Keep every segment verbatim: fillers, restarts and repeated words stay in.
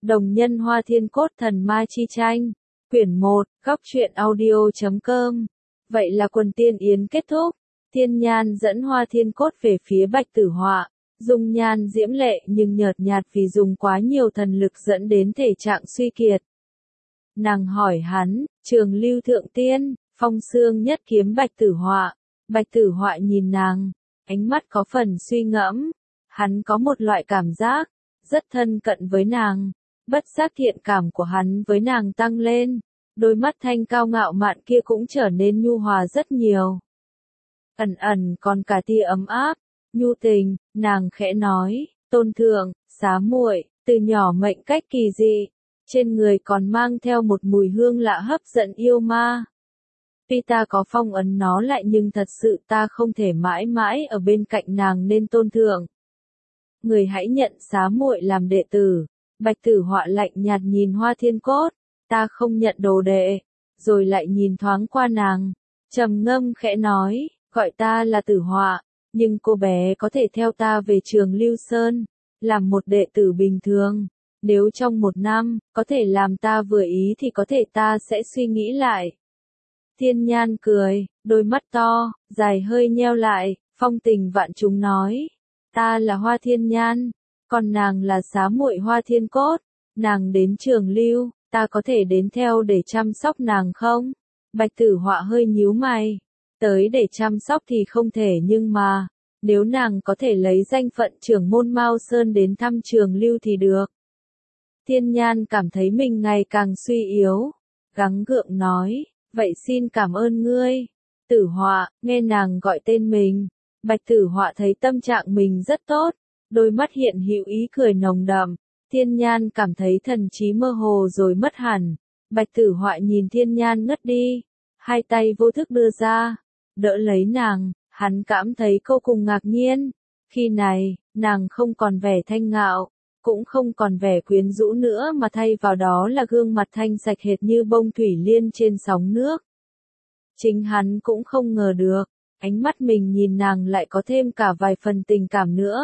Đồng nhân Hoa Thiên Cốt Thần Ma Chi Tranh, quyển một, góc truyện audio chấm com. Vậy là quần tiên yến kết thúc, Thiên Nhan dẫn Hoa Thiên Cốt về phía Bạch Tử Họa, dung nhan diễm lệ nhưng nhợt nhạt vì dùng quá nhiều thần lực dẫn đến thể trạng suy kiệt. Nàng hỏi hắn, Trường Lưu Thượng Tiên, Phong Xương nhất kiếm Bạch Tử Họa. Bạch Tử Họa nhìn nàng, ánh mắt có phần suy ngẫm, hắn có một loại cảm giác rất thân cận với nàng, bất giác thiện cảm của hắn với nàng tăng lên, đôi mắt thanh cao ngạo mạn kia cũng trở nên nhu hòa rất nhiều. Ẩn ẩn còn cả tia ấm áp, nhu tình, nàng khẽ nói, Tôn thượng, xá muội, từ nhỏ mệnh cách kỳ dị, trên người còn mang theo một mùi hương lạ hấp dẫn yêu ma. Tuy ta có phong ấn nó lại nhưng thật sự ta không thể mãi mãi ở bên cạnh nàng nên Tôn thượng. Người hãy nhận xá muội làm đệ tử. Bạch Tử Họa lạnh nhạt nhìn Hoa Thiên Cốt, ta không nhận đồ đệ, rồi lại nhìn thoáng qua nàng, trầm ngâm khẽ nói, gọi ta là Tử Họa, nhưng cô bé có thể theo ta về Trường Lưu Sơn, làm một đệ tử bình thường, nếu trong một năm, có thể làm ta vừa ý thì có thể ta sẽ suy nghĩ lại. Thiên Nhan cười, đôi mắt to, dài hơi nheo lại, phong tình vạn trùng nói, ta là Hoa Thiên Nhan. Còn nàng là xá muội Hoa Thiên Cốt, nàng đến Trường Lưu, ta có thể đến theo để chăm sóc nàng không? Bạch Tử Họa hơi nhíu mày, tới để chăm sóc thì không thể nhưng mà, nếu nàng có thể lấy danh phận trưởng môn Mao Sơn đến thăm Trường Lưu thì được. Thiên Nhan cảm thấy mình ngày càng suy yếu, gắng gượng nói, vậy xin cảm ơn ngươi. Tử Họa, nghe nàng gọi tên mình, Bạch Tử Họa thấy tâm trạng mình rất tốt. Đôi mắt hiện hữu ý cười nồng đậm, Thiên Nhan cảm thấy thần trí mơ hồ rồi mất hẳn. Bạch Tử Họa nhìn Thiên Nhan ngất đi, hai tay vô thức đưa ra, đỡ lấy nàng, hắn cảm thấy vô cùng ngạc nhiên. Khi này, nàng không còn vẻ thanh ngạo, cũng không còn vẻ quyến rũ nữa mà thay vào đó là gương mặt thanh sạch hệt như bông thủy liên trên sóng nước. Chính hắn cũng không ngờ được, ánh mắt mình nhìn nàng lại có thêm cả vài phần tình cảm nữa.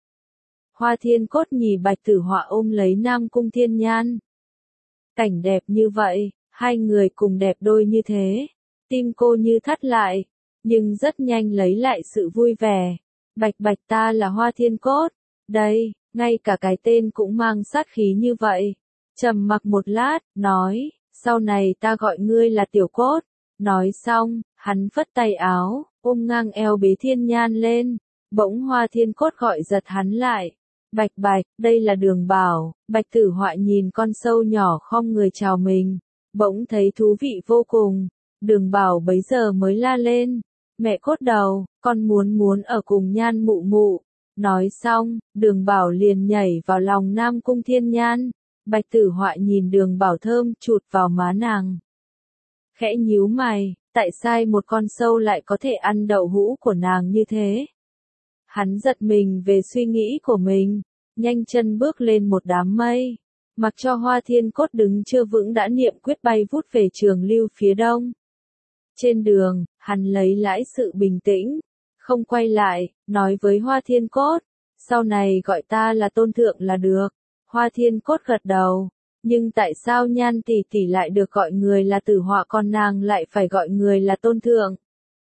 Hoa Thiên Cốt nhìn Bạch Tử Họa ôm lấy Nam Cung Thiên Nhan. Cảnh đẹp như vậy, hai người cùng đẹp đôi như thế, tim cô như thắt lại, nhưng rất nhanh lấy lại sự vui vẻ. Bạch bạch ta là Hoa Thiên Cốt, đây, ngay cả cái tên cũng mang sát khí như vậy. Trầm mặc một lát, nói, sau này ta gọi ngươi là Tiểu Cốt. Nói xong, hắn phất tay áo, ôm ngang eo bế Thiên Nhan lên, bỗng Hoa Thiên Cốt gọi giật hắn lại. Bạch bạch, đây là Đường Bảo. Bạch Tử Họa nhìn con sâu nhỏ khom người chào mình, bỗng thấy thú vị vô cùng. Đường Bảo bấy giờ mới la lên, mẹ Cốt đầu, con muốn muốn ở cùng Nhan mụ mụ. Nói xong, Đường Bảo liền nhảy vào lòng Nam Cung Thiên Nhan. Bạch Tử Họa nhìn Đường Bảo thơm chụt vào má nàng, khẽ nhíu mày, tại sao một con sâu lại có thể ăn đậu hũ của nàng như thế? Hắn giật mình về suy nghĩ của mình, nhanh chân bước lên một đám mây, mặc cho Hoa Thiên Cốt đứng chưa vững đã niệm quyết bay vút về Trường Lưu phía đông. Trên đường, hắn lấy lại sự bình tĩnh, không quay lại, nói với Hoa Thiên Cốt, sau này gọi ta là Tôn thượng là được. Hoa Thiên Cốt gật đầu, nhưng tại sao Nhan tỷ tỷ lại được gọi người là Tử Họa còn nàng lại phải gọi người là Tôn thượng?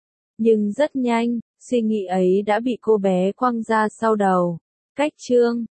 Nhưng rất nhanh, suy nghĩ ấy đã bị cô bé quăng ra sau đầu. Cách chương